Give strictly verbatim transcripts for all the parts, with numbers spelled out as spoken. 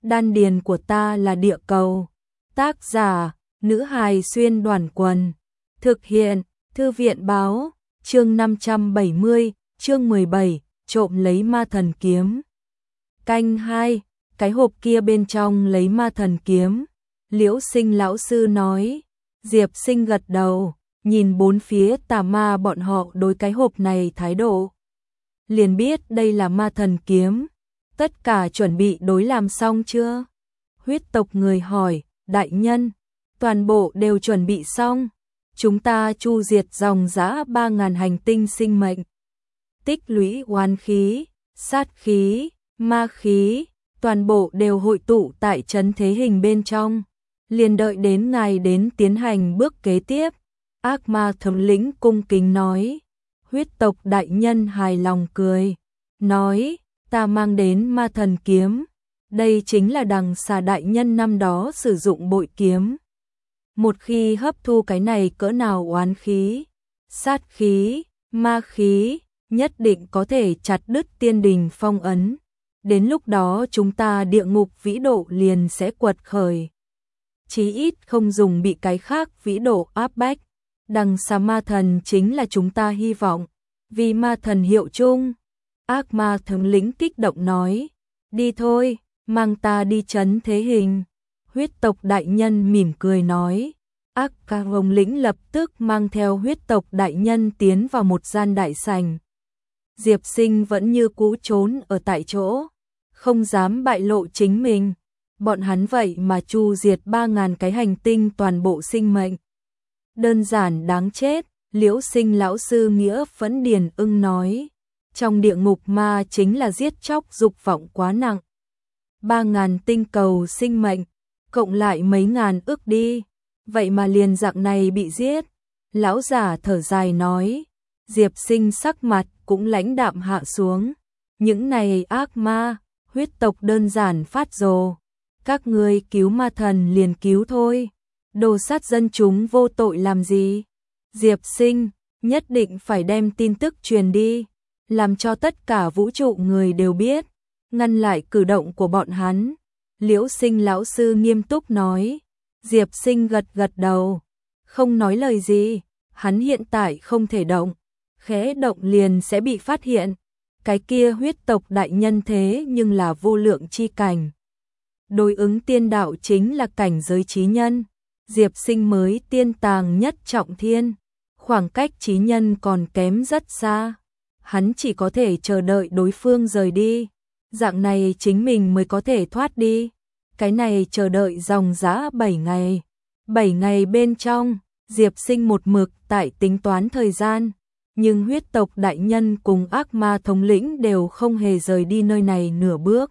đan điền của ta là địa cầu. Tác giả, nữ hài xuyên đoàn quần. Thực hiện, thư viện báo, chương năm trăm bảy mươi, chương mười bảy, trộm lấy ma thần kiếm. Canh hai, cái hộp kia bên trong lấy ma thần kiếm. Liễu Sinh lão sư nói. Diệp Sinh gật đầu, nhìn bốn phía tà ma bọn họ đối cái hộp này thái độ. Liền biết đây là ma thần kiếm. Tất cả chuẩn bị đối làm xong chưa? Huyết tộc người hỏi, đại nhân, toàn bộ đều chuẩn bị xong. Chúng ta chu diệt dòng dã ba ngàn hành tinh sinh mệnh. Tích lũy oán khí, sát khí, ma khí, toàn bộ đều hội tụ tại trấn thế hình bên trong. Liền đợi đến ngài đến tiến hành bước kế tiếp. Ác ma thống lĩnh cung kính nói. Huyết tộc đại nhân hài lòng cười. Nói, ta mang đến ma thần kiếm. Đây chính là đằng xà đại nhân năm đó sử dụng bội kiếm. Một khi hấp thu cái này cỡ nào oán khí, sát khí, ma khí, nhất định có thể chặt đứt tiên đình phong ấn. Đến lúc đó chúng ta địa ngục vĩ độ liền sẽ quật khởi. Chí ít không dùng bị cái khác vĩ độ áp bách. Đằng xà ma thần chính là chúng ta hy vọng. Vì ma thần hiệu chung. Ác ma thống lĩnh kích động nói. Đi thôi, mang ta đi trấn thế hình. Huyết tộc đại nhân mỉm cười nói. Ác ca vông lĩnh lập tức mang theo huyết tộc đại nhân tiến vào một gian đại sảnh. Diệp Sinh vẫn như cũ trốn ở tại chỗ. Không dám bại lộ chính mình. Bọn hắn vậy mà chu diệt ba ngàn cái hành tinh toàn bộ sinh mệnh. Đơn giản đáng chết, Liễu Sinh lão sư Nghĩa Phẫn Điền ưng nói. Trong địa ngục ma chính là giết chóc dục vọng quá nặng. Ba ngàn tinh cầu sinh mệnh, cộng lại mấy ngàn ức đi. Vậy mà liền dạng này bị giết. Lão giả thở dài nói. Diệp Sinh sắc mặt cũng lãnh đạm hạ xuống. Những này ác ma, huyết tộc đơn giản phát rồ. Các ngươi cứu ma thần liền cứu thôi. Đồ sát dân chúng vô tội làm gì? Diệp Sinh nhất định phải đem tin tức truyền đi. Làm cho tất cả vũ trụ người đều biết. Ngăn lại cử động của bọn hắn. Liễu Sinh lão sư nghiêm túc nói. Diệp Sinh gật gật đầu. Không nói lời gì. Hắn hiện tại không thể động. Khẽ động liền sẽ bị phát hiện. Cái kia huyết tộc đại nhân thế nhưng là vô lượng chi cảnh. Đối ứng tiên đạo chính là cảnh giới trí nhân. Diệp Sinh mới tiên tàng nhất trọng thiên. Khoảng cách trí nhân còn kém rất xa. Hắn chỉ có thể chờ đợi đối phương rời đi. Dạng này chính mình mới có thể thoát đi. Cái này chờ đợi dòng dã bảy ngày. bảy ngày bên trong, Diệp Sinh một mực tại tính toán thời gian. Nhưng huyết tộc đại nhân cùng ác ma thống lĩnh đều không hề rời đi nơi này nửa bước.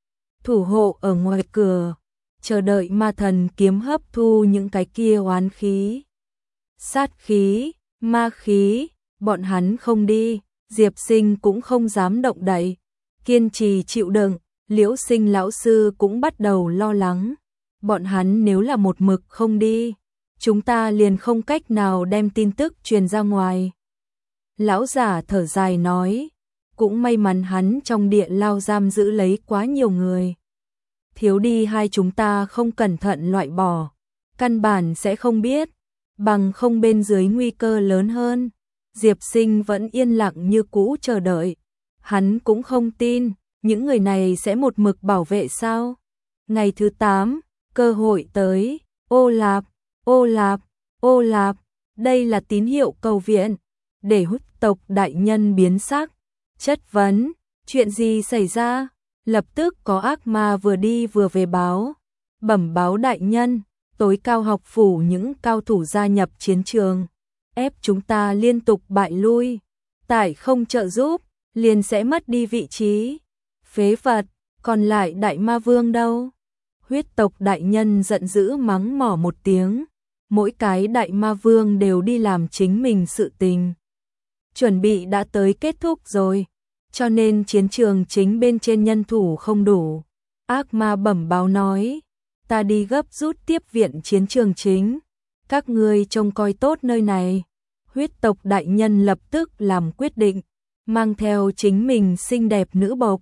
Thủ hộ ở ngoài cửa, chờ đợi ma thần kiếm hấp thu những cái kia oán khí. Sát khí, ma khí, bọn hắn không đi, Diệp Sinh cũng không dám động đậy. Kiên trì chịu đựng, Liễu Sinh lão sư cũng bắt đầu lo lắng. Bọn hắn nếu là một mực không đi, chúng ta liền không cách nào đem tin tức truyền ra ngoài. Lão giả thở dài nói, cũng may mắn hắn trong địa lao giam giữ lấy quá nhiều người. Thiếu đi hai chúng ta không cẩn thận loại bỏ, căn bản sẽ không biết, bằng không bên dưới nguy cơ lớn hơn. Diệp Sinh vẫn yên lặng như cũ chờ đợi. Hắn cũng không tin, những người này sẽ một mực bảo vệ sao. Ngày thứ tám, cơ hội tới, ô lạp, ô lạp, ô lạp, đây là tín hiệu cầu viện. Để huyết tộc đại nhân biến sắc, chất vấn, chuyện gì xảy ra? Lập tức có ác ma vừa đi vừa về báo. Bẩm báo đại nhân, tối cao học phủ những cao thủ gia nhập chiến trường. Ép chúng ta liên tục bại lui. Tại không trợ giúp, liền sẽ mất đi vị trí. Phế vật, còn lại đại ma vương đâu? Huyết tộc đại nhân giận dữ mắng mỏ một tiếng. Mỗi cái đại ma vương đều đi làm chính mình sự tình. Chuẩn bị đã tới kết thúc rồi, cho nên chiến trường chính bên trên nhân thủ không đủ. Ác ma bẩm báo nói, ta đi gấp rút tiếp viện chiến trường chính. Các ngươi trông coi tốt nơi này. Huyết tộc đại nhân lập tức làm quyết định, mang theo chính mình xinh đẹp nữ bộc,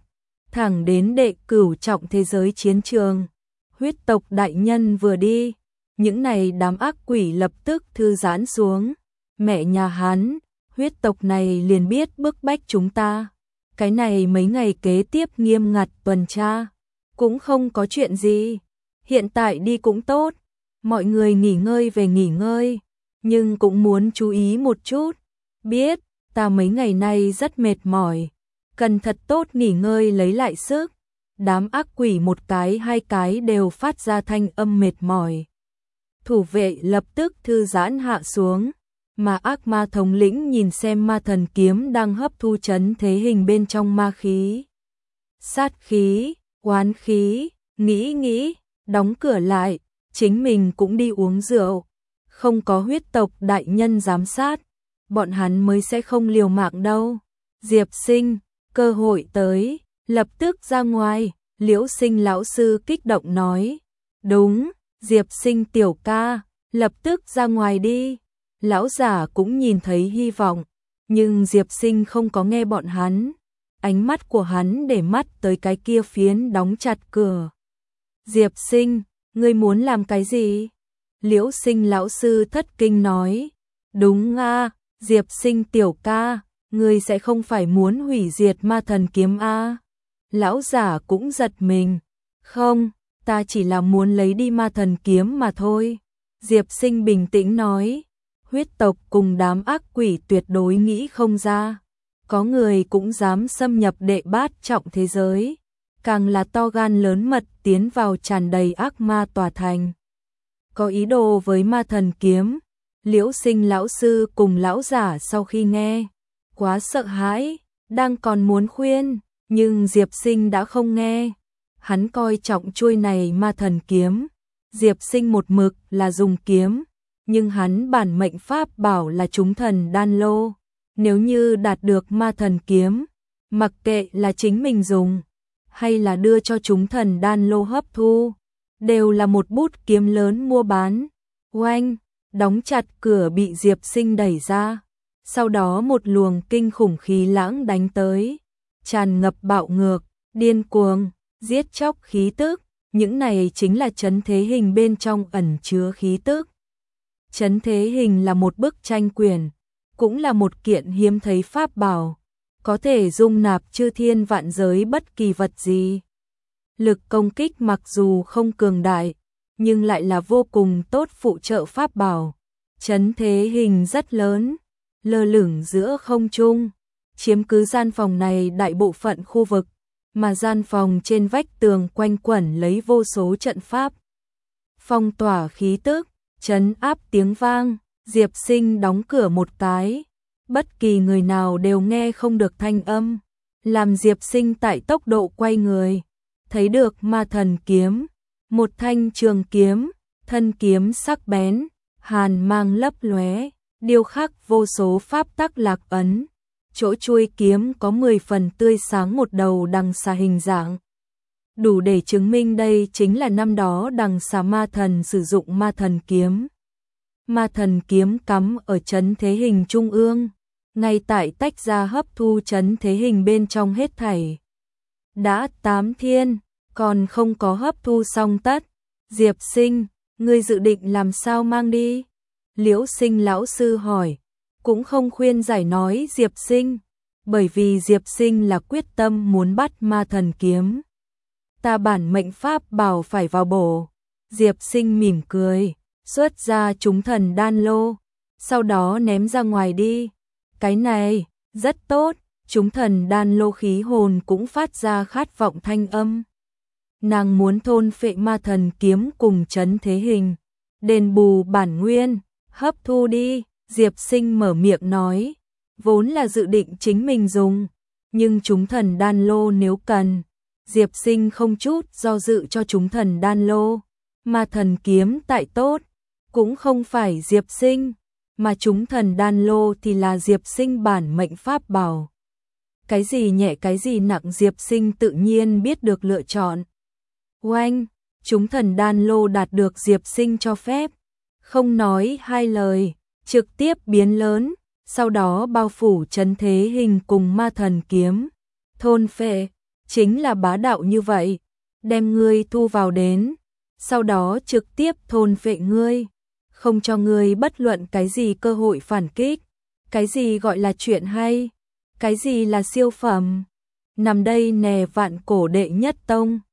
thẳng đến đệ cửu trọng thế giới chiến trường. Huyết tộc đại nhân vừa đi, những này đám ác quỷ lập tức thư giãn xuống. Mẹ nhà hắn, huyết tộc này liền biết bức bách chúng ta. Cái này mấy ngày kế tiếp nghiêm ngặt tuần tra, cũng không có chuyện gì. Hiện tại đi cũng tốt, mọi người nghỉ ngơi về nghỉ ngơi, nhưng cũng muốn chú ý một chút. Biết, ta mấy ngày nay rất mệt mỏi, cần thật tốt nghỉ ngơi lấy lại sức. Đám ác quỷ một cái hai cái đều phát ra thanh âm mệt mỏi. Thủ vệ lập tức thư giãn hạ xuống, mà ác ma thống lĩnh nhìn xem ma thần kiếm đang hấp thu chấn thế hình bên trong ma khí. Sát khí, oán khí, nghĩ nghĩ, đóng cửa lại, chính mình cũng đi uống rượu. Không có huyết tộc đại nhân giám sát, bọn hắn mới sẽ không liều mạng đâu. Diệp Sinh, cơ hội tới, lập tức ra ngoài. Liễu Sinh lão sư kích động nói. Đúng, Diệp Sinh tiểu ca, lập tức ra ngoài đi. Lão giả cũng nhìn thấy hy vọng, nhưng Diệp Sinh không có nghe bọn hắn. Ánh mắt của hắn để mắt tới cái kia phiến đóng chặt cửa. Diệp Sinh, ngươi muốn làm cái gì? Liễu Sinh lão sư thất kinh nói. Đúng a, Diệp Sinh tiểu ca, ngươi sẽ không phải muốn hủy diệt ma thần kiếm a? Lão giả cũng giật mình. Không, ta chỉ là muốn lấy đi ma thần kiếm mà thôi. Diệp Sinh bình tĩnh nói. Huyết tộc cùng đám ác quỷ tuyệt đối nghĩ không ra. Có người cũng dám xâm nhập đệ bát trọng thế giới. Càng là to gan lớn mật tiến vào tràn đầy ác ma tòa thành. Có ý đồ với ma thần kiếm. Liễu Sinh lão sư cùng lão giả sau khi nghe, quá sợ hãi, đang còn muốn khuyên, nhưng Diệp Sinh đã không nghe. Hắn coi trọng chuôi này ma thần kiếm. Diệp Sinh một mực là dùng kiếm, nhưng hắn bản mệnh pháp bảo là chúng thần đan lô. Nếu như đạt được ma thần kiếm, mặc kệ là chính mình dùng, hay là đưa cho chúng thần đan lô hấp thu, đều là một bút kiếm lớn mua bán. Oanh, đóng chặt cửa bị Diệp Sinh đẩy ra. Sau đó một luồng kinh khủng khí lãng đánh tới, tràn ngập bạo ngược, điên cuồng, giết chóc khí tức. Những này chính là chấn thế hình bên trong ẩn chứa khí tức. Chấn thế hình là một bức tranh quyển, cũng là một kiện hiếm thấy pháp bảo, có thể dung nạp chư thiên vạn giới bất kỳ vật gì. Lực công kích mặc dù không cường đại, nhưng lại là vô cùng tốt phụ trợ pháp bảo. Chấn thế hình rất lớn, lơ lửng giữa không trung, chiếm cứ gian phòng này đại bộ phận khu vực, mà gian phòng trên vách tường quanh quẩn lấy vô số trận pháp. Phong tỏa khí tức, trấn áp tiếng vang. Diệp Sinh đóng cửa một cái, bất kỳ người nào đều nghe không được thanh âm. Làm Diệp Sinh tại tốc độ quay người, thấy được ma thần kiếm, một thanh trường kiếm, thân kiếm sắc bén, hàn mang lấp lóe, điêu khắc vô số pháp tắc lạc ấn. Chỗ chuôi kiếm có mười phần tươi sáng một đầu đằng xà hình dạng. Đủ để chứng minh đây chính là năm đó đằng xà ma thần sử dụng ma thần kiếm. Ma thần kiếm cắm ở chấn thế hình trung ương, ngay tại tách ra hấp thu chấn thế hình bên trong hết thảy. Đã tám thiên, còn không có hấp thu xong tất. Diệp Sinh, ngươi dự định làm sao mang đi? Liễu Sinh lão sư hỏi, cũng không khuyên giải nói Diệp Sinh, bởi vì Diệp Sinh là quyết tâm muốn bắt ma thần kiếm. Ta bản mệnh pháp bảo phải vào bổ. Diệp Sinh mỉm cười, xuất ra chúng thần đan lô, sau đó ném ra ngoài đi. Cái này, rất tốt, chúng thần đan lô khí hồn cũng phát ra khát vọng thanh âm. Nàng muốn thôn phệ ma thần kiếm cùng chấn thế hình, đền bù bản nguyên, hấp thu đi. Diệp Sinh mở miệng nói, vốn là dự định chính mình dùng, nhưng chúng thần đan lô nếu cần, Diệp Sinh không chút do dự cho chúng thần đan lô. Ma thần kiếm tại tốt, cũng không phải Diệp Sinh, mà chúng thần đan lô thì là Diệp Sinh bản mệnh pháp bảo. Cái gì nhẹ cái gì nặng Diệp Sinh tự nhiên biết được lựa chọn. Oanh, chúng thần đan lô đạt được Diệp Sinh cho phép, không nói hai lời, trực tiếp biến lớn, sau đó bao phủ chấn thế hình cùng ma thần kiếm, thôn phệ. chính là bá đạo như vậy, đem ngươi thu vào đến, sau đó trực tiếp thôn phệ ngươi, không cho ngươi bất luận cái gì cơ hội phản kích. Cái gì gọi là chuyện hay? Cái gì là siêu phẩm? Nằm đây nè vạn cổ đệ nhất tông.